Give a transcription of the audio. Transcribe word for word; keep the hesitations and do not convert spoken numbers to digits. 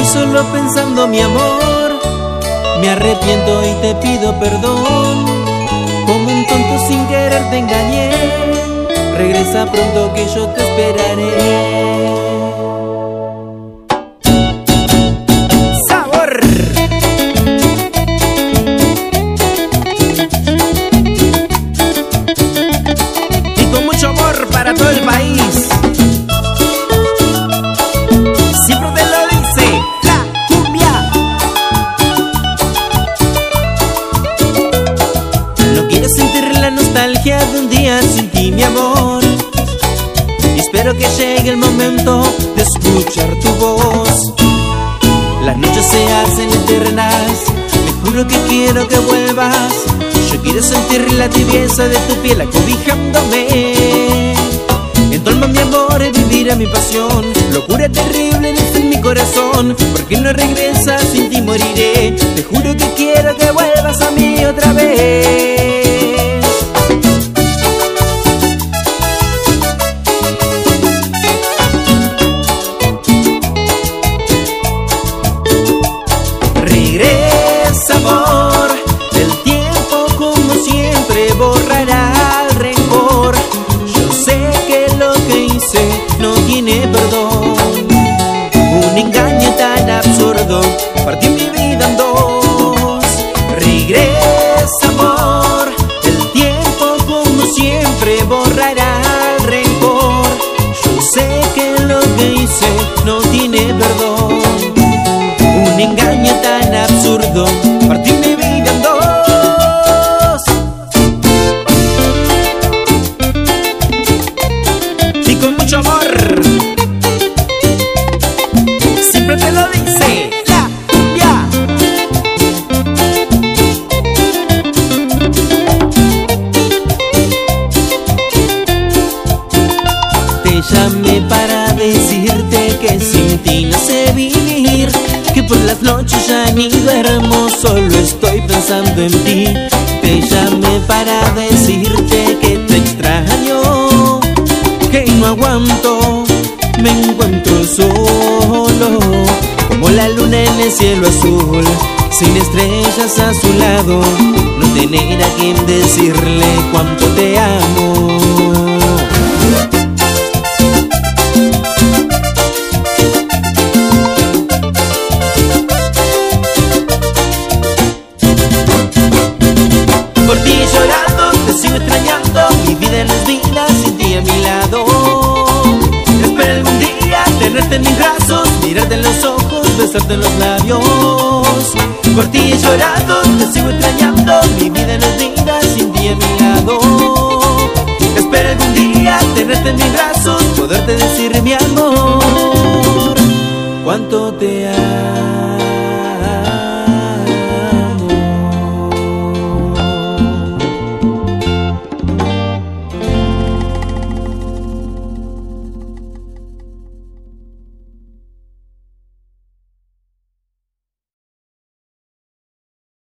Voy solo pensando, mi amor, me arrepiento y te pido perdón. Como un tonto sin querer te engañé. Regresa pronto que yo te esperaré. ¡Sabor! Y con mucho amor para todo el país. Siempre te lo dice la cumbia. No quiero sentir la nostalgia de un día sin ti, mi amor. Y espero que llegue el momento de escuchar tu voz. Las noches se hacen eternas, te juro que quiero que vuelvas. Yo quiero sentir la tibieza de tu piel acobijándome. En tu alma, mi amor, es vivir a mi pasión. Locura terrible nace en mi corazón. Porque no regresas, sin ti moriré. Te juro que quiero que vuelvas a mí otra vez. Regresa, amor, el tiempo como siempre borrará el rencor. Yo sé que lo que hice no tiene perdón. Un engaño tan absurdo partió mi vida en dos. Regresa, amor, el tiempo como siempre borrará el rencor. Yo sé que lo que hice no tiene perdón. Un engaño tan absurdo partió mi vida en dos. Y con mucho amor, siempre te lo dice la cumbia. Te llamé para decirte que sin ti no sé vivir, que por las noches ya ni duermo, solo estoy pensando en ti. Te llamé para decirte que te extraño, que no aguanto, me encuentro solo, como la luna en el cielo azul, sin estrellas a su lado, no tener a quien decirle cuánto te amo. Por ti llorando, te sigo extrañando. Mi vida no es vida sin ti a mi lado. Espero algún día tenerte en mis brazos, mirarte en los ojos, besarte en los labios. Por ti llorando, te sigo extrañando. Mi vida no es vida